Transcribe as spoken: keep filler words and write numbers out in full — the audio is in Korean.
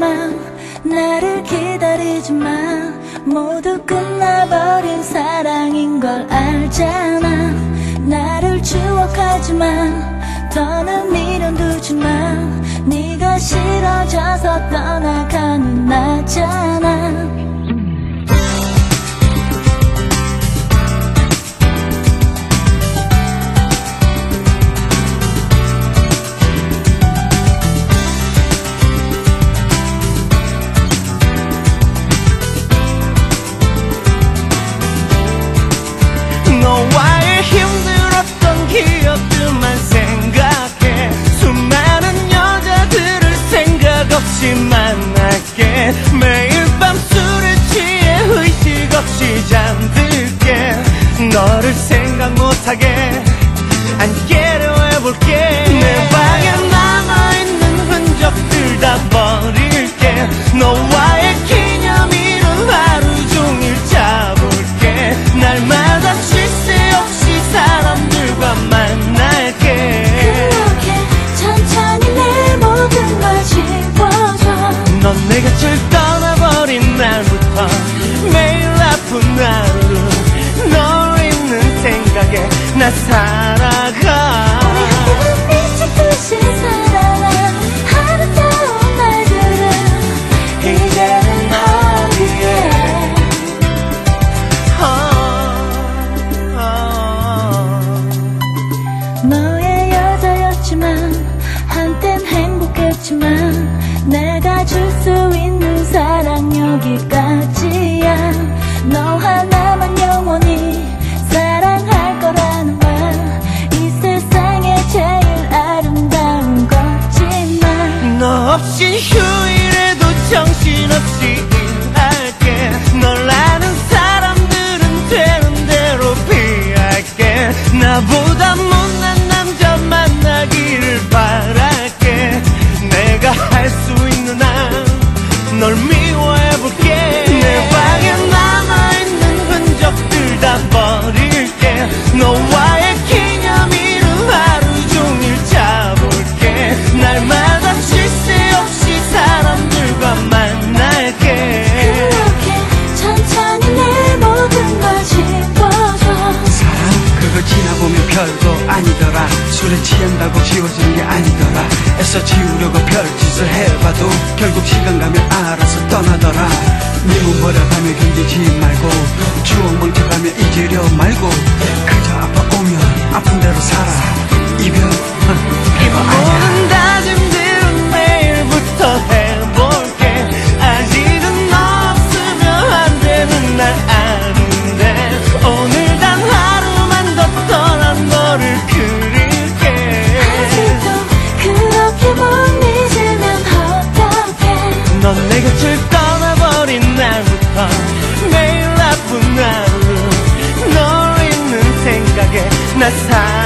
하지만 나를 기다리지만 모두 끝나버린 사랑인 걸 알잖아. 나를 추억하지만 더는 미련 두지만 네가 싫어져서 떠나가는 나잖아. 너와의 힘들었던 기억들만 생각해. 수많은 여자들을 생각 없이 만날게. 매일 밤 술에 취해 의식 없이 잠들게. 너를 생각 못하게 안개려 해볼게. 내 방에 남아있는 흔적들 다 버릴게. 너와의 기념일은 하루 종일 잡을게. 날마다 쉴 새 없이 사람들과 만날게. 그렇게 천천히 내 모든 걸 지워줘. 넌 내 곁을 떠나버린 날부터 매일 아픈 하루 널 잊는 생각에 나 살아가. 우리 함께는 미치듯이 살아난 아름다운 날들은 이제는 어디에. 너의 여자였지만 한땐 행복했지만 내가 줄 수 있는 사랑 여기까지야. 너 하나만 영원히 사랑할 거라는 말 이 세상에 제일 아름다운 거지만 너 없인 휴일에도 정신없이 일할게. 널 아는 사람들은 되는 대로 피할게. 나보다 못난 남자 만나기를 바랄게. 내가 할 수 있는 한 널 미워해볼게. 내 방에 남아있는 흔적들 다 버릴게. 너와의 기념일은 하루 종일 잡을게. 날마다 쉴 새 없이 사람들과 만날게. 그렇게 천천히 내 모든 걸 지워줘. 사랑 그걸 지나보면 별거 아니더라. 술에 취한다고 지워지는 게 아니더라. 애써 지우려고 별짓을 해봐도 결국 시간 가면 알아서 떠나더라. 미움 버려가며 견디지 말고 추억 멈춰가며 잊으려 말고 그저 아파오면 아픈 대로 살아. 이별 별거 아니야. 모든 다짐들은 내일부터 해볼게. 아직은 너 없으면 안 되는 날 아는데 오늘 단 하루만 더 떠난 너를 그릴게. 아직도 그렇게 못 잊으면 어떡해. 넌 내 곁을 떠나버린 날부터 매일 아픈 하루 널 잊는 생각에 나 살